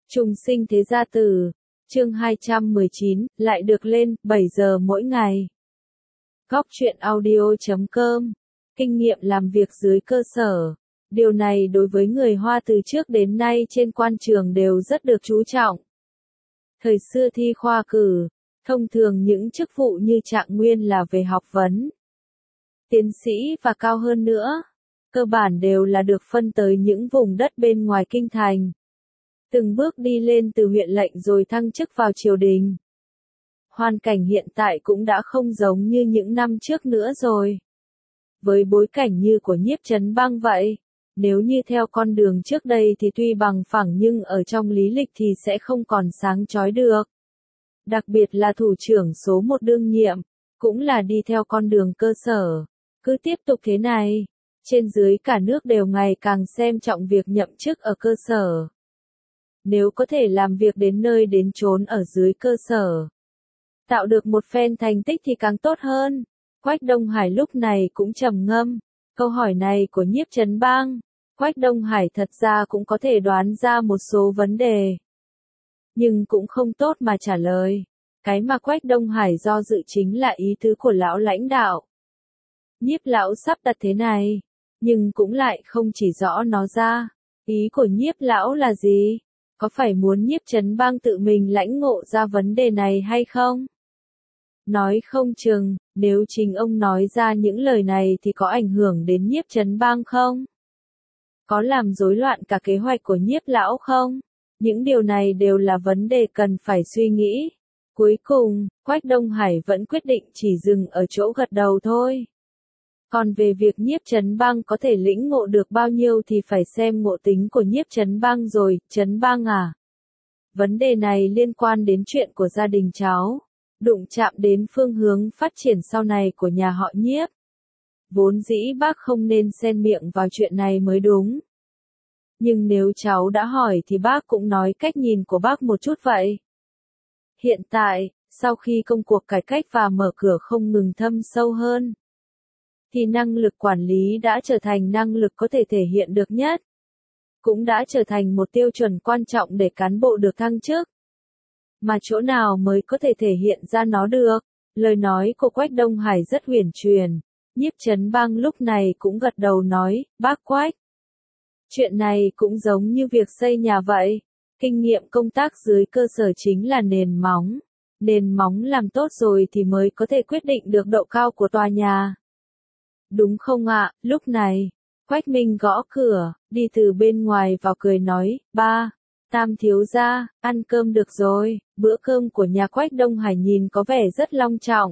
Trùng sinh thế gia tử, chương 219, lại được lên, 7 giờ mỗi ngày. Góc truyện audio.com, kinh nghiệm làm việc dưới cơ sở. Điều này đối với người Hoa từ trước đến nay trên quan trường đều rất được chú trọng. Thời xưa thi khoa cử, thông thường những chức vụ như trạng nguyên là về học vấn, tiến sĩ và cao hơn nữa, cơ bản đều là được phân tới những vùng đất bên ngoài kinh thành. Từng bước đi lên từ huyện lệnh rồi thăng chức vào triều đình. Hoàn cảnh hiện tại cũng đã không giống như những năm trước nữa rồi. Với bối cảnh như của Nhiếp Chấn Bang vậy, nếu như theo con đường trước đây thì tuy bằng phẳng nhưng ở trong lý lịch thì sẽ không còn sáng chói được. Đặc biệt là thủ trưởng số 1 đương nhiệm, cũng là đi theo con đường cơ sở. Cứ tiếp tục thế này, trên dưới cả nước đều ngày càng xem trọng việc nhậm chức ở cơ sở. Nếu có thể làm việc đến nơi đến chốn ở dưới cơ sở, tạo được một phen thành tích thì càng tốt hơn. Quách Đông Hải lúc này cũng trầm ngâm. Câu hỏi này của Nhiếp Chấn Bang, Quách Đông Hải thật ra cũng có thể đoán ra một số vấn đề, nhưng cũng không tốt mà trả lời. Cái mà Quách Đông Hải do dự chính là ý tứ của lão lãnh đạo. Nhiếp lão sắp đặt thế này, nhưng cũng lại không chỉ rõ nó ra. Ý của Nhiếp lão là gì? Có phải muốn Nhiếp Chấn Bang tự mình lãnh ngộ ra vấn đề này hay không? Nói không chừng, nếu chính ông nói ra những lời này thì có ảnh hưởng đến Nhiếp Chấn Bang không? Có làm rối loạn cả kế hoạch của Nhiếp lão không? Những điều này đều là vấn đề cần phải suy nghĩ. Cuối cùng, Quách Đông Hải vẫn quyết định chỉ dừng ở chỗ gật đầu thôi. Còn về việc Nhiếp Chấn Bang có thể lĩnh ngộ được bao nhiêu thì phải xem ngộ tính của Nhiếp Chấn Bang rồi. Chấn Bang à? Vấn đề này liên quan đến chuyện của gia đình cháu, đụng chạm đến phương hướng phát triển sau này của nhà họ Nhiếp. Vốn dĩ bác không nên xen miệng vào chuyện này mới đúng. Nhưng nếu cháu đã hỏi thì bác cũng nói cách nhìn của bác một chút vậy. Hiện tại, sau khi công cuộc cải cách và mở cửa không ngừng thâm sâu hơn, thì năng lực quản lý đã trở thành năng lực có thể thể hiện được nhất. Cũng đã trở thành một tiêu chuẩn quan trọng để cán bộ được thăng chức. Mà chỗ nào mới có thể thể hiện ra nó được? Lời nói của Quách Đông Hải rất huyền truyền. Nhiếp Chấn Bang lúc này cũng gật đầu nói, bác Quách. Chuyện này cũng giống như việc xây nhà vậy. Kinh nghiệm công tác dưới cơ sở chính là nền móng. Nền móng làm tốt rồi thì mới có thể quyết định được độ cao của tòa nhà. Đúng không ạ? Lúc này, Quách Minh gõ cửa, đi từ bên ngoài vào cười nói, ba, Tam thiếu gia, ăn cơm được rồi. Bữa cơm của nhà Quách Đông Hải nhìn có vẻ rất long trọng.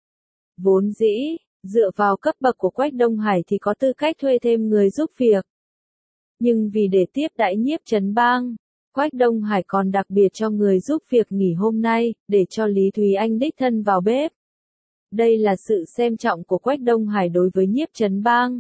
Vốn dĩ, dựa vào cấp bậc của Quách Đông Hải thì có tư cách thuê thêm người giúp việc. Nhưng vì để tiếp đãi Nhiếp Chấn Bang, Quách Đông Hải còn đặc biệt cho người giúp việc nghỉ hôm nay, để cho Lý Thúy Anh đích thân vào bếp. Đây là sự xem trọng của Quách Đông Hải đối với Nhiếp Chấn Bang.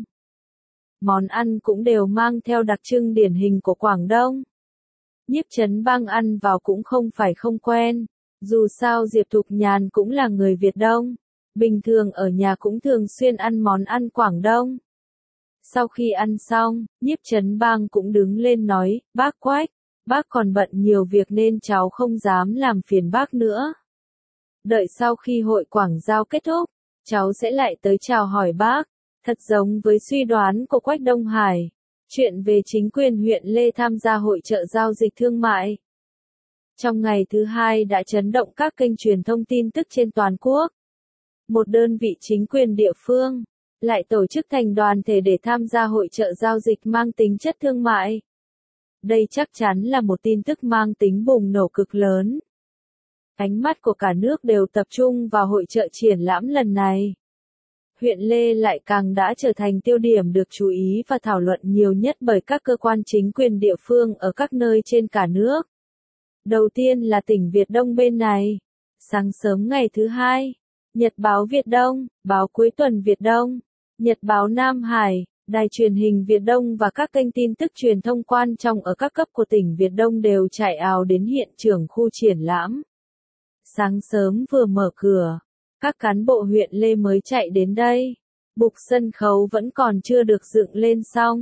Món ăn cũng đều mang theo đặc trưng điển hình của Quảng Đông. Nhiếp Chấn Bang ăn vào cũng không phải không quen. Dù sao Diệp Thục Nhàn cũng là người Việt Đông. Bình thường ở nhà cũng thường xuyên ăn món ăn Quảng Đông. Sau khi ăn xong, Nhiếp Chấn Bang cũng đứng lên nói, bác Quách, bác còn bận nhiều việc nên cháu không dám làm phiền bác nữa. Đợi sau khi hội Quảng Giao kết thúc, cháu sẽ lại tới chào hỏi bác. Thật giống với suy đoán của Quách Đông Hải. Chuyện về chính quyền huyện Lê tham gia hội chợ giao dịch thương mại. Trong ngày thứ hai đã chấn động các kênh truyền thông tin tức trên toàn quốc. Một đơn vị chính quyền địa phương lại tổ chức thành đoàn thể để tham gia hội chợ giao dịch mang tính chất thương mại. Đây chắc chắn là một tin tức mang tính bùng nổ cực lớn. Ánh mắt của cả nước đều tập trung vào hội chợ triển lãm lần này. Huyện Lê lại càng đã trở thành tiêu điểm được chú ý và thảo luận nhiều nhất bởi các cơ quan chính quyền địa phương ở các nơi trên cả nước. Đầu tiên là tỉnh Việt Đông bên này. Sáng sớm ngày thứ hai, Nhật báo Việt Đông, báo cuối tuần Việt Đông, Nhật báo Nam Hải, đài truyền hình Việt Đông và các kênh tin tức truyền thông quan trọng ở các cấp của tỉnh Việt Đông đều chạy ào đến hiện trường khu triển lãm. Sáng sớm vừa mở cửa, các cán bộ huyện Lê mới chạy đến đây. Bục sân khấu vẫn còn chưa được dựng lên xong.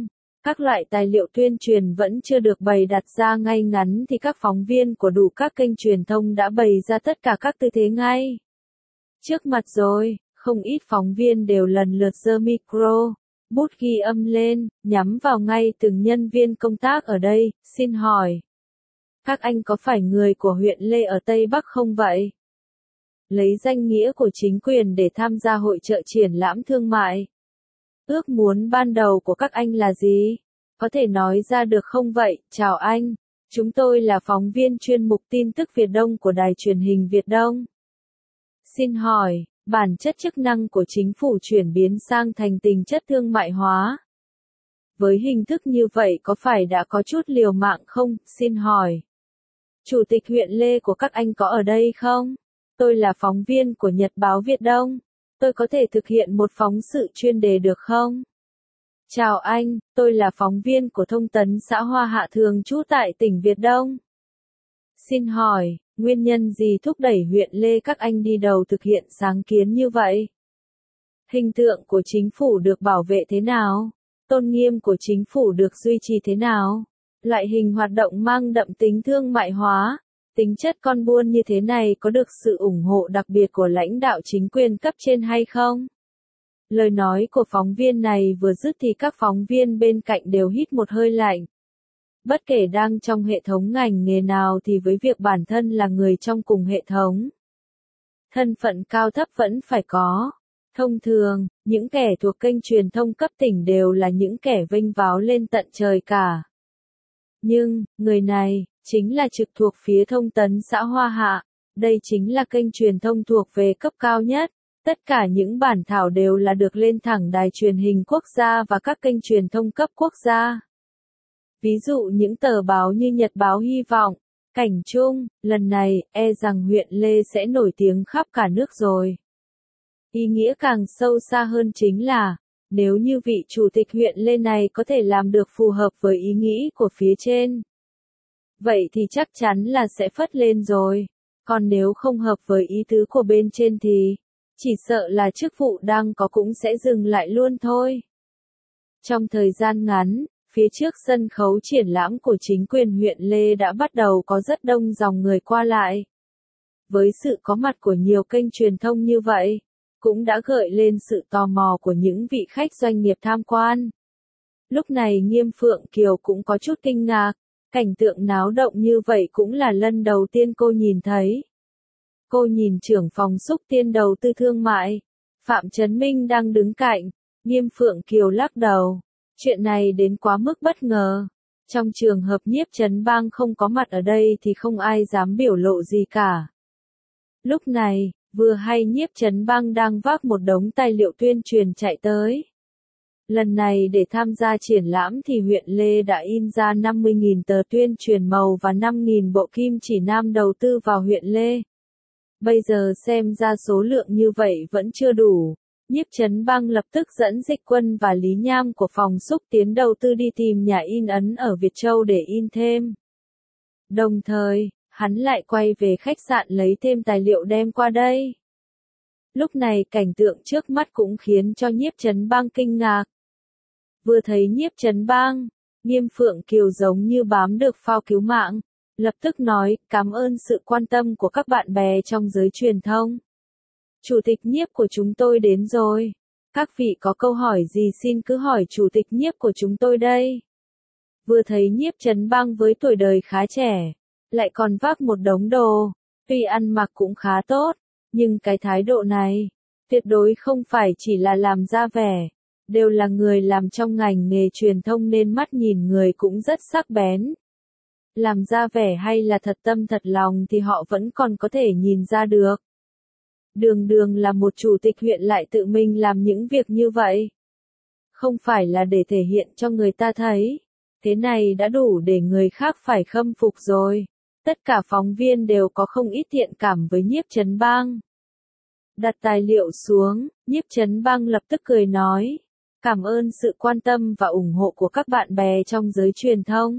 Các loại tài liệu tuyên truyền vẫn chưa được bày đặt ra ngay ngắn thì các phóng viên của đủ các kênh truyền thông đã bày ra tất cả các tư thế ngay trước mặt rồi, không ít phóng viên đều lần lượt giơ micro, bút ghi âm lên, nhắm vào ngay từng nhân viên công tác ở đây, xin hỏi. Các anh có phải người của huyện Lê ở Tây Bắc không vậy? Lấy danh nghĩa của chính quyền để tham gia hội chợ triển lãm thương mại. Ước muốn ban đầu của các anh là gì? Có thể nói ra được không vậy? Chào anh, chúng tôi là phóng viên chuyên mục tin tức Việt Đông của đài truyền hình Việt Đông. Xin hỏi, bản chất chức năng của chính phủ chuyển biến sang thành tính chất thương mại hóa. Với hình thức như vậy có phải đã có chút liều mạng không? Xin hỏi. Chủ tịch huyện Lê của các anh có ở đây không? Tôi là phóng viên của Nhật báo Việt Đông. Tôi có thể thực hiện một phóng sự chuyên đề được không? Chào anh, tôi là phóng viên của Thông tấn xã Hoa Hạ thường trú tại tỉnh Việt Đông. Xin hỏi, nguyên nhân gì thúc đẩy huyện Lê các anh đi đầu thực hiện sáng kiến như vậy? Hình tượng của chính phủ được bảo vệ thế nào? Tôn nghiêm của chính phủ được duy trì thế nào? Loại hình hoạt động mang đậm tính thương mại hóa, tính chất con buôn như thế này có được sự ủng hộ đặc biệt của lãnh đạo chính quyền cấp trên hay không? Lời nói của phóng viên này vừa dứt thì các phóng viên bên cạnh đều hít một hơi lạnh. Bất kể đang trong hệ thống ngành nghề nào thì với việc bản thân là người trong cùng hệ thống, thân phận cao thấp vẫn phải có. Thông thường, những kẻ thuộc kênh truyền thông cấp tỉnh đều là những kẻ vênh váo lên tận trời cả. Nhưng, người này, chính là trực thuộc phía Thông tấn xã Hoa Hạ. Đây chính là kênh truyền thông thuộc về cấp cao nhất. Tất cả những bản thảo đều là được lên thẳng đài truyền hình quốc gia và các kênh truyền thông cấp quốc gia. Ví dụ những tờ báo như Nhật báo Hy vọng, Cảnh Trung, lần này, rằng huyện Lê sẽ nổi tiếng khắp cả nước rồi. Ý nghĩa càng sâu xa hơn chính là, nếu như vị chủ tịch huyện Lê này có thể làm được phù hợp với ý nghĩ của phía trên, vậy thì chắc chắn là sẽ phất lên rồi. Còn nếu không hợp với ý tứ của bên trên thì, chỉ sợ là chức vụ đang có cũng sẽ dừng lại luôn thôi. Trong thời gian ngắn, phía trước sân khấu triển lãm của chính quyền huyện Lê đã bắt đầu có rất đông dòng người qua lại. Với sự có mặt của nhiều kênh truyền thông như vậy, cũng đã gợi lên sự tò mò của những vị khách doanh nghiệp tham quan. Lúc này Nghiêm Phượng Kiều cũng có chút kinh ngạc, cảnh tượng náo động như vậy cũng là lần đầu tiên cô nhìn thấy. Cô nhìn trưởng phòng xúc tiến đầu tư thương mại, Phạm Chấn Minh đang đứng cạnh, Nghiêm Phượng Kiều lắc đầu. Chuyện này đến quá mức bất ngờ. Trong trường hợp Nhiếp Chấn Bang không có mặt ở đây thì không ai dám biểu lộ gì cả. Lúc này, vừa hay Nhiếp Chấn Bang đang vác một đống tài liệu tuyên truyền chạy tới. Lần này để tham gia triển lãm thì huyện Lê đã in ra 50.000 tờ tuyên truyền màu và 5.000 bộ kim chỉ nam đầu tư vào huyện Lê. Bây giờ xem ra số lượng như vậy vẫn chưa đủ. Nhiếp Chấn Bang lập tức dẫn Dịch Quân và Lý Nham của phòng xúc tiến đầu tư đi tìm nhà in ấn ở Việt Châu để in thêm. Đồng thời, hắn lại quay về khách sạn lấy thêm tài liệu đem qua đây. Lúc này cảnh tượng trước mắt cũng khiến cho Nhiếp Chấn Bang kinh ngạc. Vừa thấy Nhiếp Chấn Bang, Nghiêm Phượng Kiều giống như bám được phao cứu mạng, lập tức nói, cảm ơn sự quan tâm của các bạn bè trong giới truyền thông. Chủ tịch Nhiếp của chúng tôi đến rồi. Các vị có câu hỏi gì xin cứ hỏi chủ tịch Nhiếp của chúng tôi đây. Vừa thấy Nhiếp Chấn Bang với tuổi đời khá trẻ, lại còn vác một đống đồ, tuy ăn mặc cũng khá tốt, nhưng cái thái độ này, tuyệt đối không phải chỉ là làm ra vẻ, đều là người làm trong ngành nghề truyền thông nên mắt nhìn người cũng rất sắc bén. Làm ra vẻ hay là thật tâm thật lòng thì họ vẫn còn có thể nhìn ra được. Đường đường là một chủ tịch huyện lại tự mình làm những việc như vậy. Không phải là để thể hiện cho người ta thấy. Thế này đã đủ để người khác phải khâm phục rồi. Tất cả phóng viên đều có không ít thiện cảm với Nhiếp Chấn Bang. Đặt tài liệu xuống, Nhiếp Chấn Bang lập tức cười nói. Cảm ơn sự quan tâm và ủng hộ của các bạn bè trong giới truyền thông.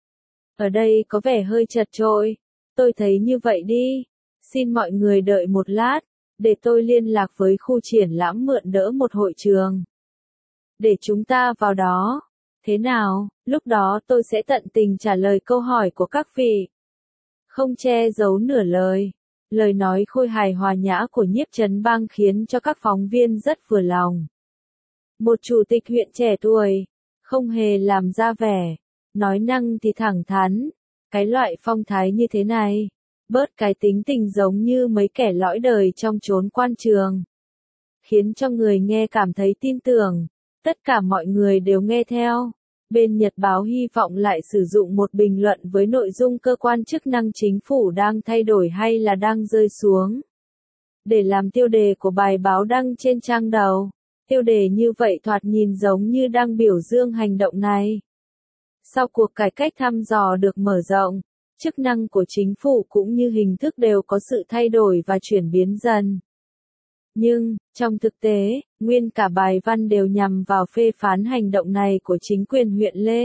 Ở đây có vẻ hơi chật chội. Tôi thấy như vậy đi. Xin mọi người đợi một lát, để tôi liên lạc với khu triển lãm mượn đỡ một hội trường. Để chúng ta vào đó. Thế nào, lúc đó tôi sẽ tận tình trả lời câu hỏi của các vị. Không che giấu nửa lời. Lời nói khôi hài hòa nhã của Nhiếp Chấn Bang khiến cho các phóng viên rất vừa lòng. Một chủ tịch huyện trẻ tuổi, không hề làm ra vẻ, nói năng thì thẳng thắn, cái loại phong thái như thế này, bớt cái tính tình giống như mấy kẻ lõi đời trong chốn quan trường. Khiến cho người nghe cảm thấy tin tưởng, tất cả mọi người đều nghe theo. Bên Nhật báo hy vọng lại sử dụng một bình luận với nội dung cơ quan chức năng chính phủ đang thay đổi hay là đang rơi xuống, để làm tiêu đề của bài báo đăng trên trang đầu. Tiêu đề như vậy thoạt nhìn giống như đang biểu dương hành động này. Sau cuộc cải cách thăm dò được mở rộng, chức năng của chính phủ cũng như hình thức đều có sự thay đổi và chuyển biến dần. Nhưng, trong thực tế, nguyên cả bài văn đều nhằm vào phê phán hành động này của chính quyền huyện Lê.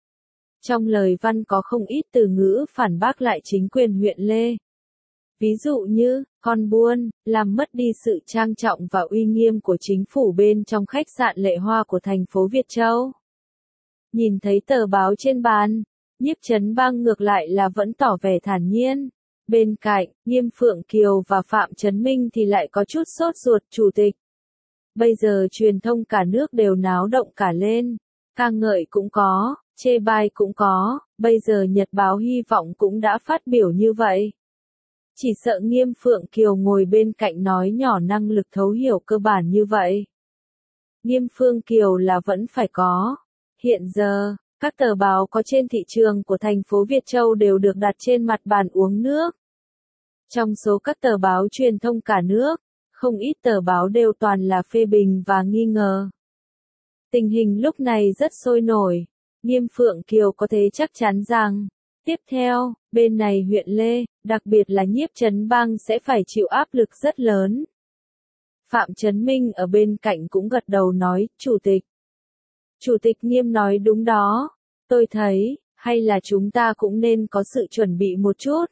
Trong lời văn có không ít từ ngữ phản bác lại chính quyền huyện Lê. Ví dụ như, con buôn, làm mất đi sự trang trọng và uy nghiêm của chính phủ bên trong khách sạn Lệ Hoa của thành phố Việt Châu. Nhìn thấy tờ báo trên bàn, Nhiếp Chấn Bang ngược lại là vẫn tỏ vẻ thản nhiên. Bên cạnh, Nghiêm Phượng Kiều và Phạm Chấn Minh thì lại có chút sốt ruột. Chủ tịch. Bây giờ truyền thông cả nước đều náo động cả lên. Ca ngợi cũng có, chê bai cũng có, bây giờ Nhật báo hy vọng cũng đã phát biểu như vậy. Chỉ sợ Nghiêm Phượng Kiều ngồi bên cạnh nói nhỏ năng lực thấu hiểu cơ bản như vậy. Nghiêm Phượng Kiều là vẫn phải có. Hiện giờ, các tờ báo có trên thị trường của thành phố Việt Châu đều được đặt trên mặt bàn uống nước. Trong số các tờ báo truyền thông cả nước, không ít tờ báo đều toàn là phê bình và nghi ngờ. Tình hình lúc này rất sôi nổi. Nghiêm Phượng Kiều có thể chắc chắn rằng, tiếp theo, bên này huyện Lê, đặc biệt là Nhiếp Chấn Bang sẽ phải chịu áp lực rất lớn. Phạm Chấn Minh ở bên cạnh cũng gật đầu nói, Chủ tịch. Chủ tịch Nghiêm nói đúng đó, tôi thấy, hay là chúng ta cũng nên có sự chuẩn bị một chút.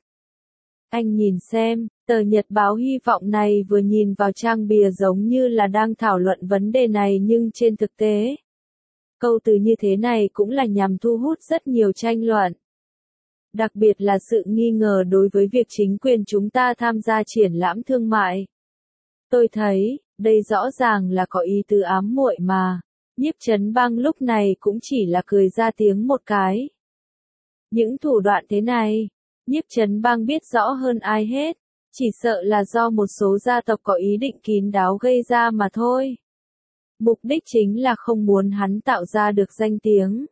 Anh nhìn xem, tờ Nhật báo hy vọng này vừa nhìn vào trang bìa giống như là đang thảo luận vấn đề này nhưng trên thực tế, câu từ như thế này cũng là nhằm thu hút rất nhiều tranh luận. Đặc biệt là sự nghi ngờ đối với việc chính quyền chúng ta tham gia triển lãm thương mại. Tôi thấy, đây rõ ràng là có ý tứ ám muội mà. Nhiếp Chấn Bang lúc này cũng chỉ là cười ra tiếng một cái. Những thủ đoạn thế này, Nhiếp Chấn Bang biết rõ hơn ai hết, chỉ sợ là do một số gia tộc có ý định kín đáo gây ra mà thôi. Mục đích chính là không muốn hắn tạo ra được danh tiếng.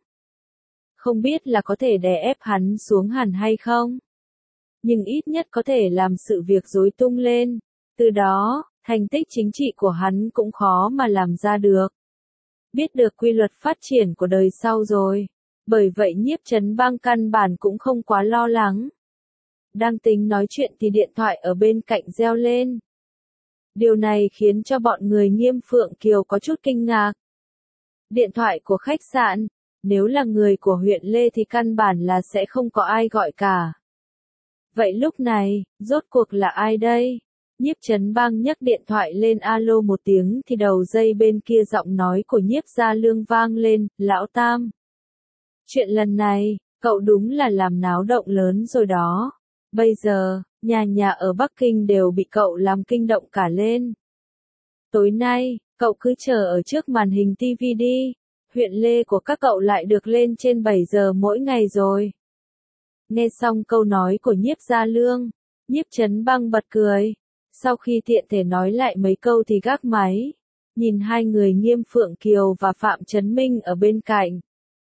Không biết là có thể đè ép hắn xuống hẳn hay không. Nhưng ít nhất có thể làm sự việc rối tung lên. Từ đó, thành tích chính trị của hắn cũng khó mà làm ra được. Biết được quy luật phát triển của đời sau rồi. Bởi vậy Nhiếp Chấn Bang căn bản cũng không quá lo lắng. Đang tính nói chuyện thì điện thoại ở bên cạnh reo lên. Điều này khiến cho bọn người Nghiêm Phượng Kiều có chút kinh ngạc. Điện thoại của khách sạn, nếu là người của huyện Lê thì căn bản là sẽ không có ai gọi cả. Vậy lúc này, rốt cuộc là ai đây? Nhiếp Chấn Bang nhấc điện thoại lên alo một tiếng thì đầu dây bên kia giọng nói của Nhiếp Gia Lương vang lên, Lão Tam. Chuyện lần này, cậu đúng là làm náo động lớn rồi đó. Bây giờ, nhà nhà ở Bắc Kinh đều bị cậu làm kinh động cả lên. Tối nay, cậu cứ chờ ở trước màn hình TV đi. Huyện Lê của các cậu lại được lên trên 7 giờ mỗi ngày rồi. Nghe xong câu nói của Nhiếp Gia Lương, Nhiếp Chấn Bang bật cười. Sau khi tiện thể nói lại mấy câu thì gác máy. Nhìn hai người Nghiêm Phượng Kiều và Phạm Chấn Minh ở bên cạnh.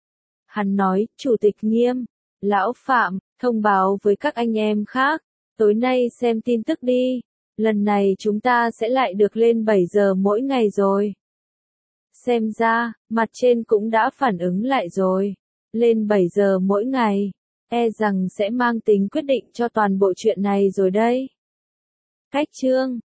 Hắn nói, Chủ tịch Nghiêm, Lão Phạm, thông báo với các anh em khác. Tối nay xem tin tức đi. Lần này chúng ta sẽ lại được lên 7 giờ mỗi ngày rồi. Xem ra, mặt trên cũng đã phản ứng lại rồi. Lên 7 giờ mỗi ngày, e rằng sẽ mang tính quyết định cho toàn bộ chuyện này rồi đây. Cách chương